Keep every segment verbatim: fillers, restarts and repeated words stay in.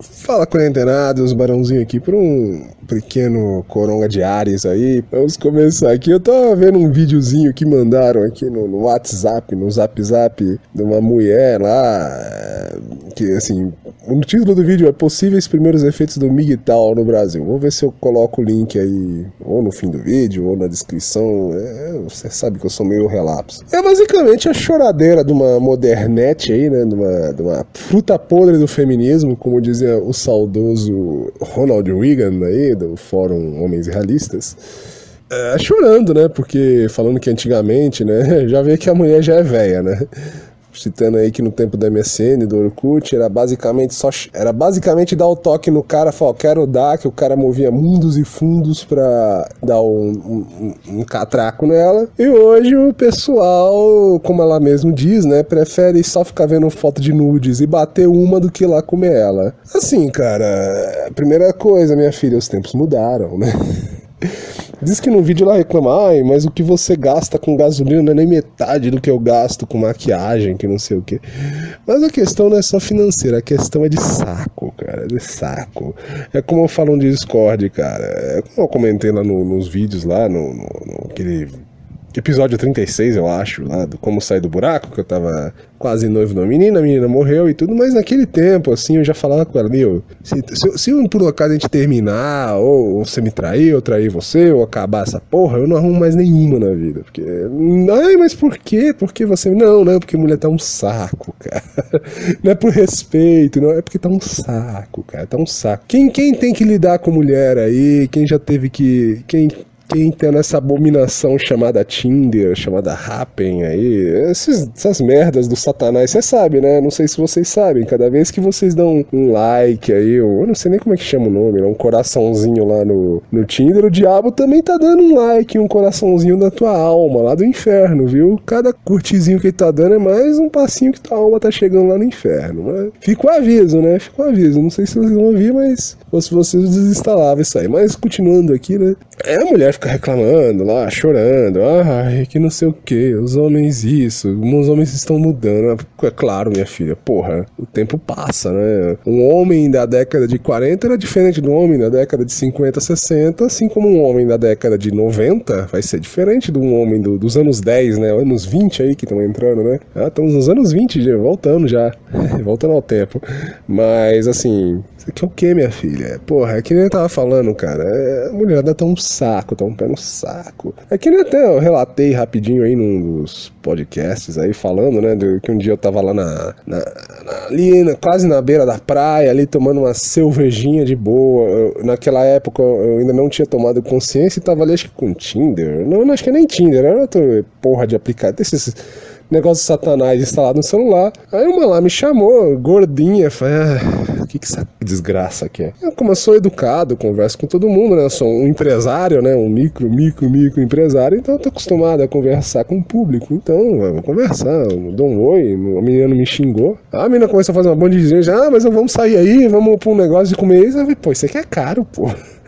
Fala, quarentenados, barãozinho aqui por um pequeno coronga de Ares aí. Vamos começar aqui. Eu tava vendo um videozinho que mandaram aqui no, no WhatsApp, no Zap Zap, de uma mulher lá, que assim, o título do vídeo é Possíveis Primeiros Efeitos do Migtal no Brasil. Vou ver se eu coloco o link aí, ou no fim do vídeo, ou na descrição. É, você sabe que eu sou meio relapso. É basicamente a choradeira de uma modernete aí, né, de uma, de uma fruta podre do feminismo, como dizia o saudoso Ronald Reagan aí, do Fórum Homens Realistas, é, chorando, né, porque falando que antigamente, né, já vê que a mulher já é velha, né, citando aí que no tempo do M S N, do Orkut, era basicamente só, era basicamente dar o toque no cara, falar, quero dar, que o cara movia mundos e fundos pra dar um, um, um catraco nela, e hoje o pessoal, como ela mesmo diz, né, prefere só ficar vendo foto de nudes e bater uma do que ir lá comer ela. Assim, cara, primeira coisa, minha filha, os tempos mudaram, né? Diz que no vídeo ela reclama, ai, mas o que você gasta com gasolina não é nem metade do que eu gasto com maquiagem, que não sei o que. Mas a questão não é só financeira, a questão é de saco, cara, de saco. É como eu falo no Discord, cara, é como eu comentei lá no, nos vídeos lá, no, no, no aquele episódio trinta e seis, eu acho, lá do Como Sair do Buraco, que eu tava quase noivo de uma menina, a menina morreu e tudo, mas naquele tempo, assim, eu já falava com ela, meu, se, se, se por um acaso a gente terminar, ou, ou você me trair, ou trair você, ou acabar essa porra, eu não arrumo mais nenhuma na vida, porque, ai, mas por quê? Porque você, não, não, porque mulher tá um saco, cara, não é por respeito, não, é porque tá um saco, cara, tá um saco. Quem, quem tem que lidar com mulher aí, quem já teve que, quem... Quem tá nessa abominação chamada Tinder, chamada Happn aí, esses, essas merdas do satanás, você sabe, né? Não sei se vocês sabem, cada vez que vocês dão um like aí, eu não sei nem como é que chama o nome, né? Um coraçãozinho lá no, no Tinder, o diabo também tá dando um like, um coraçãozinho da tua alma, lá do inferno, viu? Cada curtizinho que ele tá dando é mais um passinho que tua alma tá chegando lá no inferno. Mas fica o aviso, né? Fica o aviso, não sei se vocês vão ouvir, mas se vocês desinstalavam isso aí. Mas continuando aqui, né? É a mulher fica reclamando lá, chorando, ai, que não sei o que, os homens isso, os homens estão mudando. É claro, minha filha, porra, o tempo passa, né? Um homem da década de quarenta era diferente do homem da década de cinquenta, sessenta, assim como um homem da década de noventa vai ser diferente de um homem do, dos anos dez, né? Anos vinte aí que estão entrando, né? Ah, estamos nos anos vinte, já, voltando já, voltando ao tempo. Mas, assim, isso aqui é o que, minha filha? Porra, é que nem eu tava falando, cara, é, a mulher dá tão um saco, tá um pé no saco. É que nem até eu relatei rapidinho aí num dos podcasts aí, falando, né, de, que um dia eu tava lá na, na, na ali, na, quase na beira da praia, ali tomando uma cervejinha de boa. Eu, naquela época eu ainda não tinha tomado consciência e tava ali, acho que com Tinder. Não, não acho que é nem Tinder, era outra porra de aplicativo, esses negócio de satanás instalado no celular. Aí uma lá me chamou, gordinha, falei, ah, o que que essa desgraça aqui é? Eu, como eu sou educado, converso com todo mundo, né? Eu sou um empresário, né? Um micro, micro, micro empresário, então eu tô acostumado a conversar com o público. Então, eu vou conversar, eu dou um oi, a menina não me xingou. A menina começou a fazer uma bandezinha, ah, mas vamos sair aí, vamos pra um negócio de comer isso. Eu falei, pô, isso aqui é caro, pô.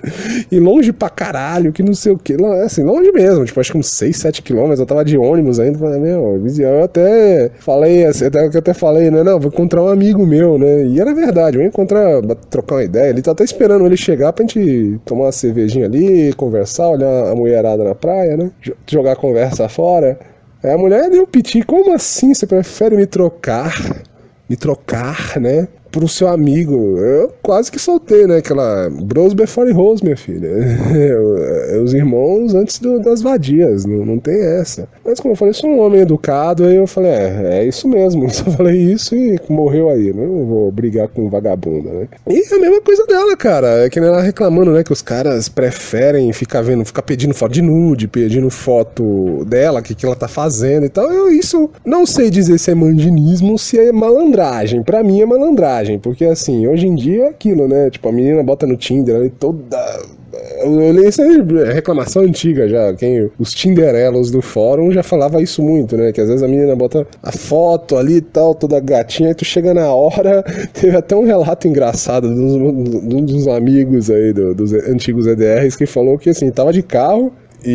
E longe pra caralho, que não sei o que, assim, longe mesmo, tipo, acho que uns seis, sete quilômetros, eu tava de ônibus ainda, falei, meu, eu até falei, assim, até, eu até falei, né, não, vou encontrar um amigo meu, né, e era verdade, eu ia encontrar, trocar uma ideia, ele tá até esperando ele chegar pra gente tomar uma cervejinha ali, conversar, olhar a mulherada na praia, né, jogar a conversa fora. Aí a mulher deu piti, como assim, você prefere me trocar, me trocar, né, pro seu amigo? Eu quase que soltei, né? Aquela bros before hoes, minha filha. Os irmãos antes do, das vadias, não, não tem essa. Mas como eu falei, sou um homem educado, aí eu falei, é, é isso mesmo. Só falei isso e morreu aí, né? Não vou brigar com vagabunda, né? E a mesma coisa dela, cara. É que nem ela reclamando, né? Que os caras preferem ficar vendo, ficar pedindo foto de nude, pedindo foto dela, o que, que ela tá fazendo e tal. Eu isso não sei dizer se é mandinismo ou se é malandragem. Pra mim é malandragem. Porque assim, hoje em dia é aquilo, né? Tipo, a menina bota no Tinder ali toda... Eu li isso aí, reclamação antiga já. Quem, os tinderelos do fórum já falava isso muito, né? Que às vezes a menina bota a foto ali e tal, toda gatinha, e tu chega na hora. Teve até um relato engraçado de um dos amigos aí, do, dos antigos E D Rs, que falou que assim, tava de carro.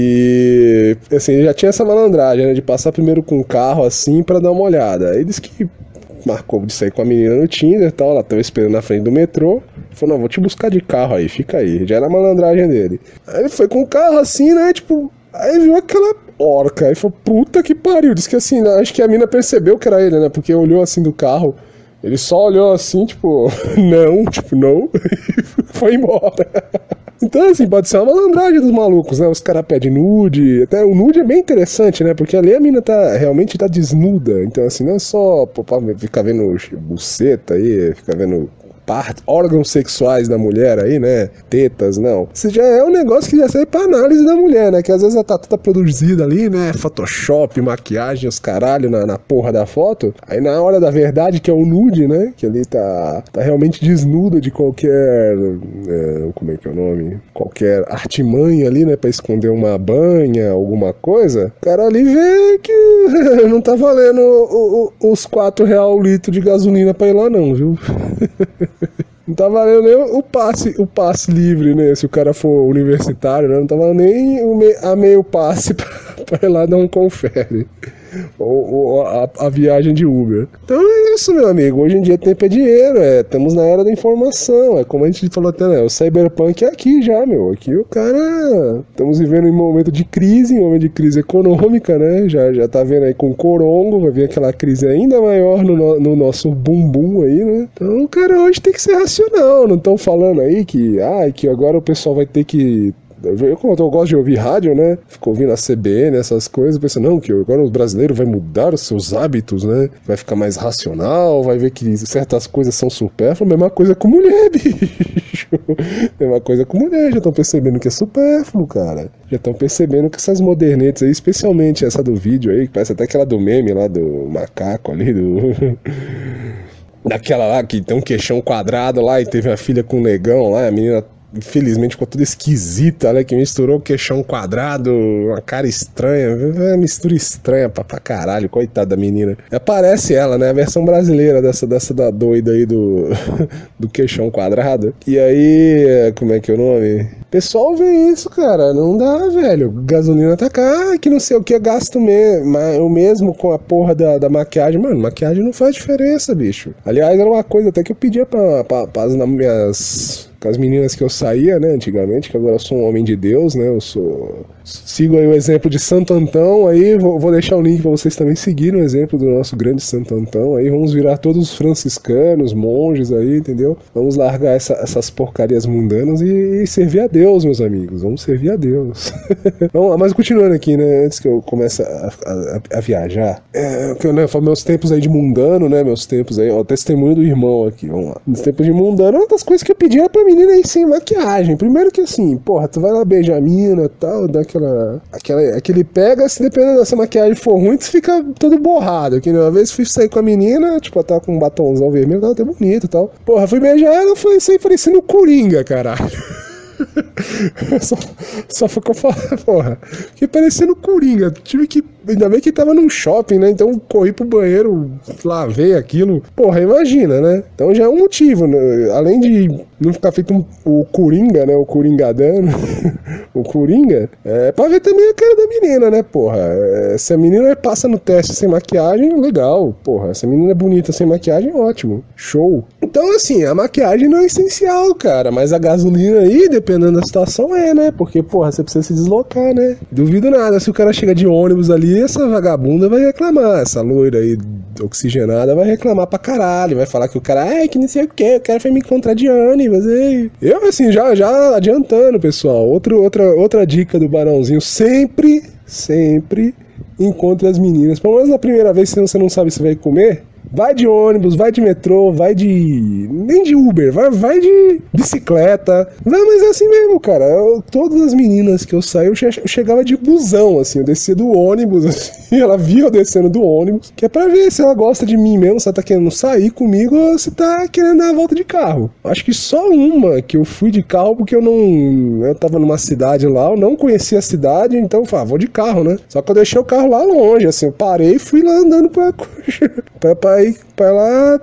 E assim, já tinha essa malandragem, né? De passar primeiro com o carro assim pra dar uma olhada. Aí disse que marcou de sair com a menina no Tinder e tal, ela tava esperando na frente do metrô. Ele falou, não, vou te buscar de carro aí, fica aí. Já era a malandragem dele. Aí ele foi com o carro assim, né, tipo... Aí viu aquela orca, aí falou, puta que pariu. Diz que assim, acho que a mina percebeu que era ele, né, porque olhou assim do carro. Ele só olhou assim, tipo, não, tipo, não, e foi embora. Então, assim, pode ser uma malandragem dos malucos, né? Os caras pedem nude. Até o nude é bem interessante, né? Porque ali a mina tá, realmente tá desnuda. Então, assim, não é só pô, ficar vendo buceta aí, ficar vendo partes, órgãos sexuais da mulher aí, né? Tetas, não. Isso já é um negócio que já serve pra análise da mulher, né? Que às vezes ela tá toda produzida ali, né? Photoshop, maquiagem, os caralho na, na porra da foto. Aí na hora da verdade, que é o nude, né? Que ali tá, tá realmente desnuda de qualquer... É, como é que é o nome? Qualquer artimanha ali, né? Pra esconder uma banha, alguma coisa. O cara ali vê que não tá valendo o, o, os quatro reais o litro de gasolina pra ir lá não, viu? Não tá valendo nem o passe, o passe livre, né? Se o cara for universitário, né? Não tá valendo nem o me, a meio passe pra, pra ir lá dar um confere. Ou, ou a, a viagem de Uber. Então é isso, meu amigo. Hoje em dia tempo é dinheiro, é, estamos na era da informação. É como a gente falou até, né? O cyberpunk é aqui já, meu. Aqui o cara... Estamos vivendo em um momento de crise, um momento de crise econômica, né? Já, já tá vendo aí com o corongo, vai vir aquela crise ainda maior no, no, no nosso bumbum aí, né? Então o cara hoje tem que ser racional. Não estão falando aí que, ah, que agora o pessoal vai ter que... Eu, como eu gosto de ouvir rádio, né? Fico ouvindo a C B N, essas coisas, pensando, não, que agora o brasileiro vai mudar os seus hábitos, né? Vai ficar mais racional, vai ver que certas coisas são supérfluas. Mesma coisa com mulher, bicho. Mesma coisa com mulher, já estão percebendo que é supérfluo, cara. Já estão percebendo que essas modernetes aí, especialmente essa do vídeo aí, que parece até aquela do meme lá do macaco ali, do... daquela lá que tem um queixão quadrado lá e teve a filha com um negão lá, a menina... Infelizmente ficou tudo esquisita, né? Que misturou o queixão quadrado, uma cara estranha, uma mistura estranha pra, pra caralho, coitada da menina. Aparece ela, né? A versão brasileira dessa, dessa da doida aí do, do queixão quadrado. E aí, como é que é o nome? Pessoal vê isso, cara, não dá, velho. Gasolina tá cara, que não sei o que, gasto me o mesmo com a porra da, da maquiagem. Mano, maquiagem não faz diferença, bicho. Aliás, era uma coisa até que eu pedia pra, pra, pra as minhas... com as meninas que eu saía, né, antigamente, que agora eu sou um homem de Deus, né, eu sou... Sigo aí o exemplo de Santo Antão, aí vou, vou deixar o link pra vocês também seguirem o exemplo do nosso grande Santo Antão, aí vamos virar todos franciscanos, monges aí, entendeu? Vamos largar essa, essas porcarias mundanas e, e servir a Deus, meus amigos, vamos servir a Deus. Vamos lá, mas continuando aqui, né, antes que eu comece a, a, a viajar, é, que eu, né, falo meus tempos aí de mundano, né, meus tempos aí, ó, testemunho do irmão aqui, vamos lá. Nos tempos de mundano, uma das coisas que eu pedia pra mim menina aí sem maquiagem. Primeiro que assim, porra, tu vai lá beijar a mina e tal, dá aquela, aquela... Aquele pega, se dependendo dessa maquiagem for ruim, tu fica todo borrado. Que uma vez fui sair com a menina, tipo, ela tava com um batomzão vermelho, tava até bonito e tal. Porra, fui beijar ela, foi sair parecendo Coringa, caralho. só, só foi que eu falei, porra, fiquei parecendo Coringa. Tive que... Ainda bem que tava num shopping, né? Então corri pro banheiro, lavei aquilo. Porra, imagina, né? Então já é um motivo, né? Além de não ficar feito um, o Coringa, né? O Coringadano. O Coringa. É pra ver também a cara da menina, né? Porra. É, se a menina passa no teste sem maquiagem, legal. Porra, se a menina é bonita sem maquiagem, ótimo. Show. Então, assim, a maquiagem não é essencial, cara. Mas a gasolina aí, dependendo da situação, é, né? Porque, porra, você precisa se deslocar, né? Duvido nada. Se o cara chega de ônibus ali, essa vagabunda vai reclamar, essa loira aí oxigenada vai reclamar pra caralho, vai falar que o cara, ai, que não sei o que, o cara foi me encontrar de ônibus, ei. Eu, assim, já, já adiantando, pessoal, Outro, outra, outra dica do Barãozinho, sempre, sempre encontre as meninas, pelo menos na primeira vez, se você não sabe se vai comer, vai de ônibus, vai de metrô, vai de... nem de Uber, vai, vai de bicicleta. Não, mas é assim mesmo, cara. Eu, todas as meninas que eu saí, eu, che eu chegava de busão, assim. Eu descia do ônibus, assim. Ela via eu descendo do ônibus. Que é pra ver se ela gosta de mim mesmo, se ela tá querendo sair comigo ou se tá querendo dar a volta de carro. Acho que só uma que eu fui de carro porque eu não... Eu tava numa cidade lá, eu não conhecia a cidade, então eu falei, ah, vou de carro, né? Só que eu deixei o carro lá longe, assim. Eu parei e fui lá andando pra... pra, pra ir pra ela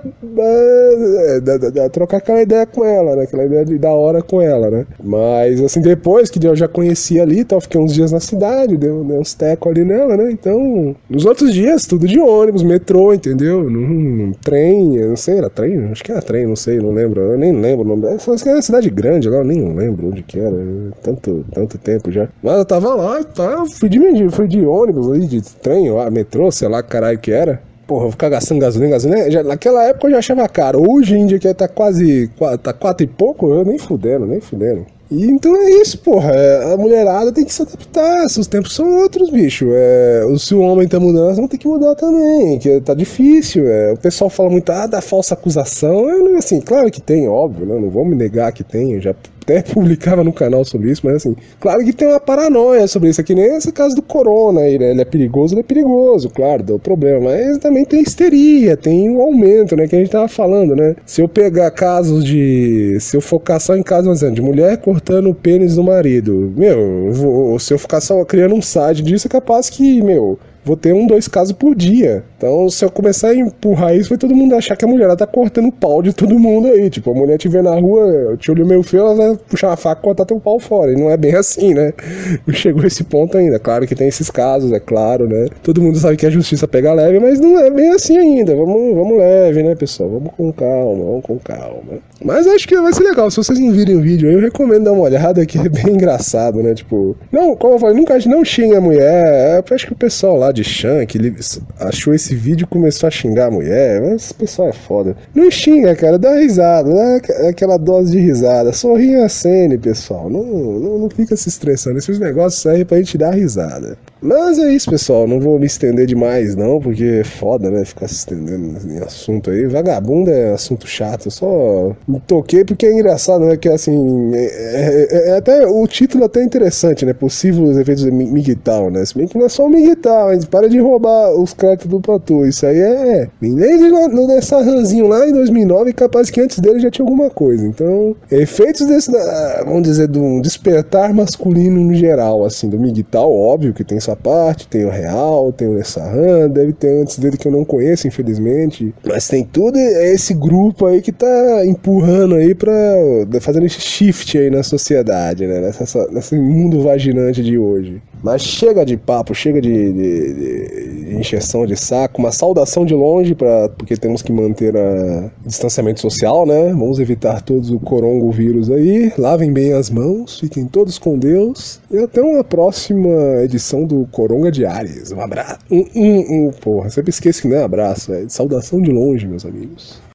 é, da, da, da, trocar aquela ideia com ela, né? Aquela ideia de da hora com ela, né? Mas, assim, depois que eu já conhecia ali e tal, fiquei uns dias na cidade, deu, deu uns tecos ali nela, né? Então, nos outros dias, tudo de ônibus, metrô, entendeu? Num, num trem, eu não sei, era trem? Acho que era trem, não sei, não lembro. Eu nem lembro o nome dela. Acho que era uma cidade grande lá, eu nem lembro onde que era. Tanto, tanto tempo já. Mas eu tava lá e tá, fui de, fui de ônibus ali, de trem, ó, metrô, sei lá, caralho que era. Porra, vou ficar gastando gasolina, gasolina. Já, naquela época eu já achava caro. Hoje em dia que tá quase, tá quatro e pouco, eu nem fudendo, nem fudendo. E então é isso, porra. É, a mulherada tem que se adaptar. Se os tempos são outros, bicho. É, se o homem tá mudando, vão ter que mudar também. Que tá difícil. É, o pessoal fala muito, ah, da falsa acusação. Eu não, assim, claro que tem, óbvio, né? Não vou me negar que tem. Eu já até publicava no canal sobre isso, mas assim, claro que tem uma paranoia sobre isso aqui, nem esse caso do corona aí, né? Ele é perigoso, ele é perigoso, claro, deu problema, mas também tem histeria, tem um aumento, né, que a gente tava falando, né? Se eu pegar casos de, se eu focar só em casos de mulher cortando o pênis do marido, meu, eu vou, se eu ficar só criando um site disso, é capaz que, meu, vou ter um, dois casos por dia. Então, se eu começar a empurrar isso, vai todo mundo achar que a mulher ela tá cortando o pau de todo mundo aí. Tipo, a mulher te vê na rua, te olho meio feio, ela vai puxar uma faca e cortar teu pau fora. E não é bem assim, né? Não chegou a esse ponto ainda. Claro que tem esses casos, é claro, né? Todo mundo sabe que a justiça pega leve, mas não é bem assim ainda. Vamos, vamos leve, né, pessoal? Vamos com calma, vamos com calma. Mas acho que vai ser legal. Se vocês não virem o vídeo aí, eu recomendo dar uma olhada, que é bem engraçado, né? Tipo, não, como eu falei, nunca não xinga a mulher. Eu acho que o pessoal lá de Shank, ele achou esse vídeo e começou a xingar a mulher. Mas esse pessoal é foda. Não xinga, cara, dá risada, dá aquela dose de risada. Sorria a cena, pessoal. Não, não, não fica se estressando. Esses negócios servem pra gente dar risada. Mas é isso, pessoal. Não vou me estender demais, não, porque é foda, né? Ficar se estendendo em assunto aí. Vagabundo é assunto chato. Eu só me toquei porque é engraçado, né? Que assim. É, é, é até, o título é até interessante, né? Possíveis efeitos de Miguel, né? Se bem que não é só o Miguel, mas para de roubar os créditos do Platô. Isso aí é. Nem nessa ranzinho lá em dois mil e nove, capaz que antes dele já tinha alguma coisa. Então, efeitos desse, vamos dizer, de um despertar masculino no geral, assim, do Miguel, óbvio que tem essa parte, tem o Real, tem o Nessahan, deve ter antes dele que eu não conheço, infelizmente, mas tem tudo esse grupo aí que tá empurrando aí pra, fazendo esse shift aí na sociedade, né, nessa, nesse mundo vaginante de hoje. Mas chega de papo, chega de, de, de encheção de saco, uma saudação de longe, pra, porque temos que manter a distanciamento social, né? Vamos evitar todos o coronavírus aí, lavem bem as mãos, fiquem todos com Deus, e até uma próxima edição do Coronga Diários. Um abraço. Um, um, um, porra, sempre esqueço que não é abraço, é saudação de longe, meus amigos.